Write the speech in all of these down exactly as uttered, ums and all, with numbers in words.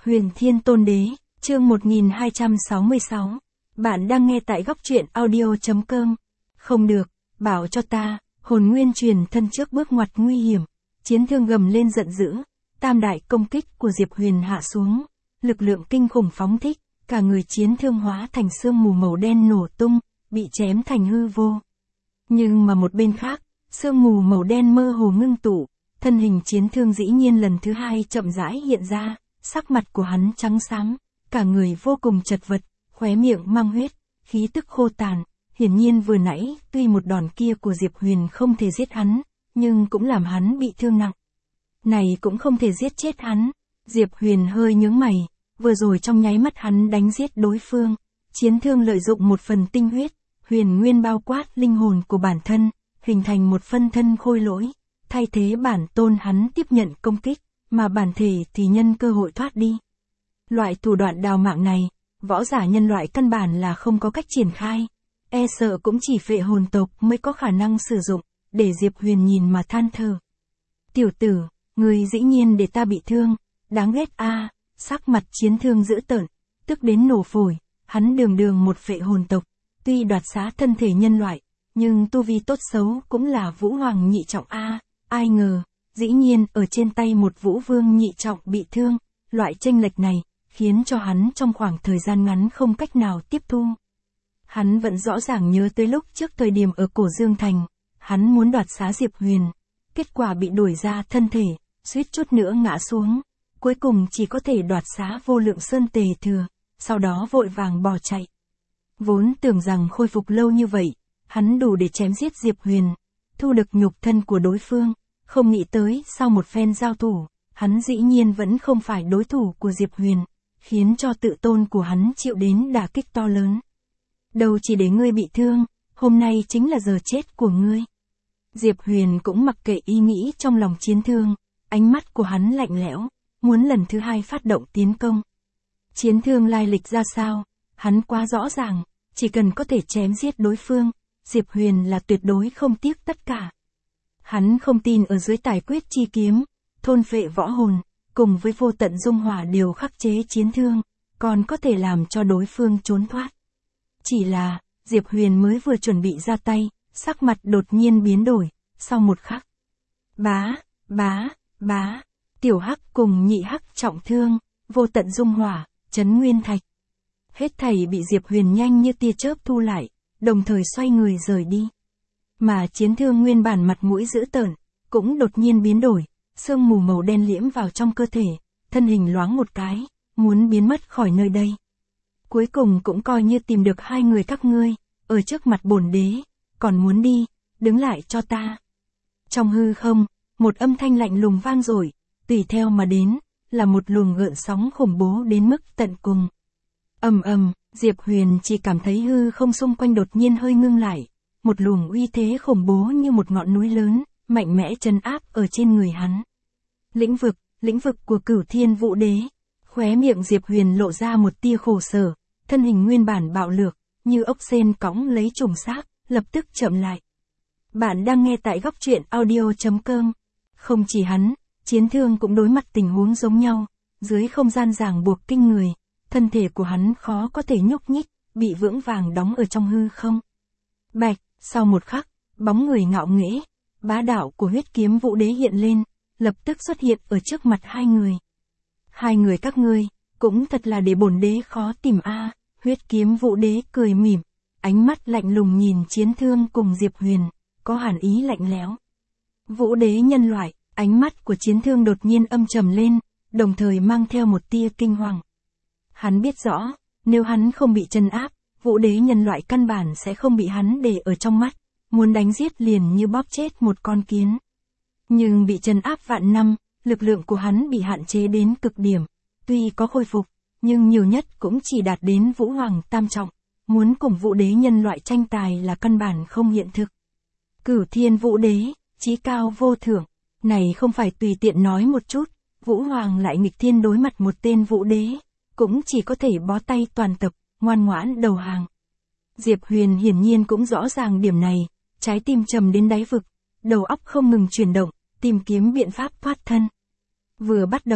Huyền Thiên Tôn Đế, chương một nghìn hai trăm sáu mươi sáu. Bạn đang nghe tại góc truyện audio.com. Không được, bảo cho ta, hồn nguyên truyền thân trước bước ngoặt nguy hiểm. Chiến Thương gầm lên giận dữ, tam đại công kích của Diệp Huyền hạ xuống. Lực lượng kinh khủng phóng thích, cả người Chiến Thương hóa thành sương mù màu đen nổ tung, bị chém thành hư vô. Nhưng mà một bên khác, sương mù màu đen mơ hồ ngưng tụ, thân hình Chiến Thương dĩ nhiên lần thứ hai chậm rãi hiện ra, sắc mặt của hắn trắng xám, cả người vô cùng chật vật, khóe miệng mang huyết, khí tức khô tàn, hiển nhiên vừa nãy, tuy một đòn kia của Diệp Huyền không thể giết hắn, nhưng cũng làm hắn bị thương nặng. Này cũng không thể giết chết hắn, Diệp Huyền hơi nhướng mày, vừa rồi trong nháy mắt hắn đánh giết đối phương, Chiến Thương lợi dụng một phần tinh huyết, huyền nguyên bao quát linh hồn của bản thân, hình thành một phân thân khôi lỗi, thay thế bản tôn hắn tiếp nhận công kích, mà bản thể thì nhân cơ hội thoát đi. Loại thủ đoạn đào mạng này, võ giả nhân loại căn bản là không có cách triển khai, e sợ cũng chỉ phệ hồn tộc mới có khả năng sử dụng, để Diệp Huyền nhìn mà than thở. Tiểu tử, người dĩ nhiên để ta bị thương, đáng ghét a. À, sắc mặt Chiến Thương dữ tợn, tức đến nổ phổi, hắn đường đường một phệ hồn tộc, tuy đoạt xá thân thể nhân loại, nhưng tu vi tốt xấu cũng là vũ hoàng nhị trọng a, à, ai ngờ, dĩ nhiên ở trên tay một vũ vương nhị trọng bị thương, loại chênh lệch này, khiến cho hắn trong khoảng thời gian ngắn không cách nào tiếp thu. Hắn vẫn rõ ràng nhớ tới lúc trước thời điểm ở Cổ Dương Thành, hắn muốn đoạt xá Diệp Huyền, kết quả bị đuổi ra thân thể, suýt chút nữa ngã xuống, cuối cùng chỉ có thể đoạt xá Vô Lượng Sơn Tề Thừa, sau đó vội vàng bỏ chạy. Vốn tưởng rằng khôi phục lâu như vậy, hắn đủ để chém giết Diệp Huyền, thu được nhục thân của đối phương, không nghĩ tới sau một phen giao thủ, hắn dĩ nhiên vẫn không phải đối thủ của Diệp Huyền, khiến cho tự tôn của hắn chịu đến đả kích to lớn. Đâu chỉ để ngươi bị thương, hôm nay chính là giờ chết của ngươi. Diệp Huyền cũng mặc kệ ý nghĩ trong lòng Chiến Thương, ánh mắt của hắn lạnh lẽo, muốn lần thứ hai phát động tiến công. Chiến Thương lai lịch ra sao, hắn quá rõ ràng, chỉ cần có thể chém giết đối phương, Diệp Huyền là tuyệt đối không tiếc tất cả. Hắn không tin ở dưới tài quyết chi kiếm, thôn phệ võ hồn, cùng với vô tận dung hỏa đều khắc chế Chiến Thương, còn có thể làm cho đối phương trốn thoát. Chỉ là, Diệp Huyền mới vừa chuẩn bị ra tay, sắc mặt đột nhiên biến đổi, sau một khắc. Bá, bá, bá, tiểu hắc cùng nhị hắc trọng thương, vô tận dung hỏa, chấn nguyên thạch. Hết thảy bị Diệp Huyền nhanh như tia chớp thu lại, đồng thời xoay người rời đi. Mà Chiến Thương nguyên bản mặt mũi dữ tợn, cũng đột nhiên biến đổi, sương mù màu đen liễm vào trong cơ thể, thân hình loáng một cái, muốn biến mất khỏi nơi đây. Cuối cùng cũng coi như tìm được hai người các ngươi, ở trước mặt bổn đế, còn muốn đi, đứng lại cho ta. Trong hư không, một âm thanh lạnh lùng vang dội, tùy theo mà đến, là một luồng gợn sóng khủng bố đến mức tận cùng. Ầm ầm, Diệp Huyền chỉ cảm thấy hư không xung quanh đột nhiên hơi ngưng lại, một luồng uy thế khủng bố như một ngọn núi lớn, mạnh mẽ trấn áp ở trên người hắn. Lĩnh vực, lĩnh vực của Cửu Thiên Vũ Đế. Khóe miệng Diệp Huyền lộ ra một tia khổ sở, thân hình nguyên bản bạo lược, như ốc sên cõng lấy trùng xác, lập tức chậm lại. Bạn đang nghe tại góc truyện audio.com. Không chỉ hắn, Chiến Thương cũng đối mặt tình huống giống nhau, dưới không gian ràng buộc kinh người, thân thể của hắn khó có thể nhúc nhích, bị vững vàng đóng ở trong hư không. Bạch, sau một khắc, bóng người ngạo nghễ, bá đạo của huyết kiếm Vũ Đế hiện lên, lập tức xuất hiện ở trước mặt hai người. Hai người các ngươi, cũng thật là để bổn đế khó tìm a. À, huyết kiếm Vũ Đế cười mỉm, ánh mắt lạnh lùng nhìn Chiến Thương cùng Diệp Huyền, có hàn ý lạnh lẽo. Vũ Đế nhân loại, ánh mắt của Chiến Thương đột nhiên âm trầm lên, đồng thời mang theo một tia kinh hoàng. Hắn biết rõ, nếu hắn không bị trấn áp, Vũ Đế nhân loại căn bản sẽ không bị hắn để ở trong mắt, muốn đánh giết liền như bóp chết một con kiến. Nhưng bị trấn áp vạn năm, lực lượng của hắn bị hạn chế đến cực điểm, tuy có khôi phục, nhưng nhiều nhất cũng chỉ đạt đến Vũ Hoàng tam trọng, muốn cùng Vũ Đế nhân loại tranh tài là căn bản không hiện thực. Cửu Thiên Vũ Đế, chí cao vô thượng, này không phải tùy tiện nói một chút, Vũ Hoàng lại nghịch thiên đối mặt một tên Vũ Đế, cũng chỉ có thể bó tay toàn tập, ngoan ngoãn đầu hàng. Diệp Huyền hiển nhiên cũng rõ ràng điểm này, trái tim trầm đến đáy vực, đầu óc không ngừng chuyển động, tìm kiếm biện pháp thoát thân. Vừa bắt đầu,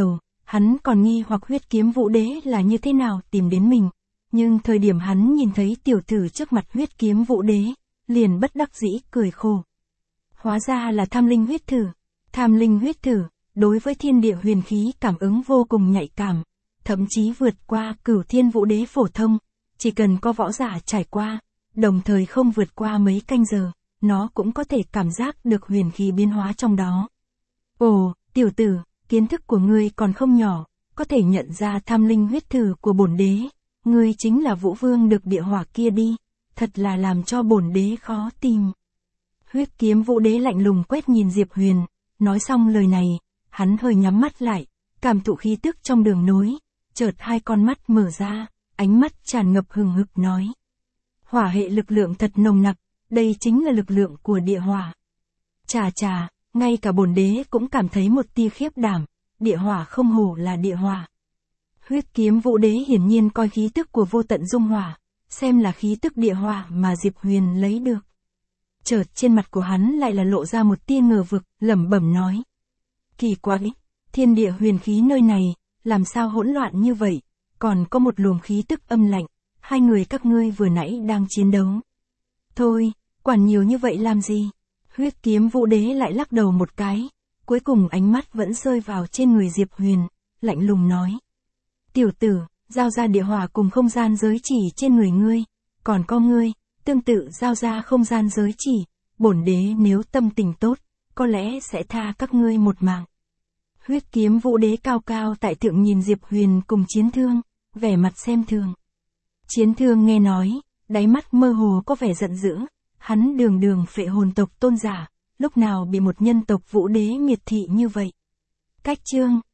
hắn còn nghi hoặc huyết kiếm vũ đế là như thế nào tìm đến mình, nhưng thời điểm hắn nhìn thấy tiểu tử trước mặt huyết kiếm vũ đế, liền bất đắc dĩ cười khổ. Hóa ra là tham linh huyết thử. Tham linh huyết thử, đối với thiên địa huyền khí cảm ứng vô cùng nhạy cảm, thậm chí vượt qua cửu thiên vũ đế phổ thông, chỉ cần có võ giả trải qua, đồng thời không vượt qua mấy canh giờ, nó cũng có thể cảm giác được huyền khí biến hóa trong đó. Ồ, tiểu tử, kiến thức của ngươi còn không nhỏ, có thể nhận ra tham linh huyết thử của bổn đế, ngươi chính là Vũ Vương được địa hỏa kia đi, thật là làm cho bổn đế khó tìm. Huyết kiếm vũ đế lạnh lùng quét nhìn Diệp Huyền, nói xong lời này, hắn hơi nhắm mắt lại, cảm thụ khí tức trong đường nối, chợt hai con mắt mở ra, ánh mắt tràn ngập hừng hực nói. Hỏa hệ lực lượng thật nồng nặc, đây chính là lực lượng của địa hỏa. Chà chà, ngay cả bổn đế cũng cảm thấy một tia khiếp đảm, địa hỏa không hổ là địa hỏa. Huyết kiếm vũ đế hiển nhiên coi khí tức của vô tận dung hỏa, xem là khí tức địa hỏa mà Diệp Huyền lấy được. Chợt trên mặt của hắn lại là lộ ra một tia ngờ vực, lẩm bẩm nói. Kỳ quái, thiên địa huyền khí nơi này, làm sao hỗn loạn như vậy, còn có một luồng khí tức âm lạnh, hai người các ngươi vừa nãy đang chiến đấu. Thôi, quản nhiều như vậy làm gì? Huyết kiếm vũ đế lại lắc đầu một cái, cuối cùng ánh mắt vẫn rơi vào trên người Diệp Huyền, lạnh lùng nói. Tiểu tử, giao ra địa hỏa cùng không gian giới chỉ trên người ngươi, còn có ngươi, tương tự giao ra không gian giới chỉ, bổn đế nếu tâm tình tốt, có lẽ sẽ tha các ngươi một mạng. Huyết kiếm vũ đế cao cao tại thượng nhìn Diệp Huyền cùng Chiến Thương, vẻ mặt xem thường. Chiến Thương nghe nói, đáy mắt mơ hồ có vẻ giận dữ, hắn đường đường phệ hồn tộc tôn giả, lúc nào bị một nhân tộc vũ đế miệt thị như vậy. Cách chương